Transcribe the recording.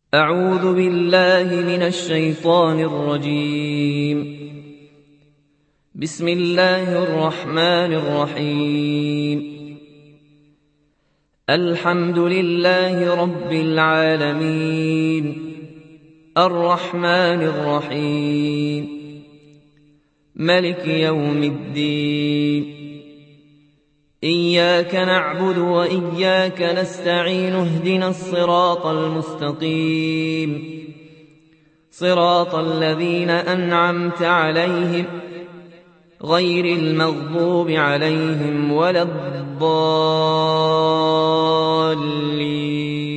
أعوذ بالله من الشيطان الرجيم. بسم الله الرحمن الرحيم. الحمد لله رب العالمين، الرحمن الرحيم، ملك يوم الدين. إياك نعبد وإياك نستعين، اهدنا الصراط المستقيم، صراط الذين أنعمت عليهم غير المغضوب عليهم ولا الضالين.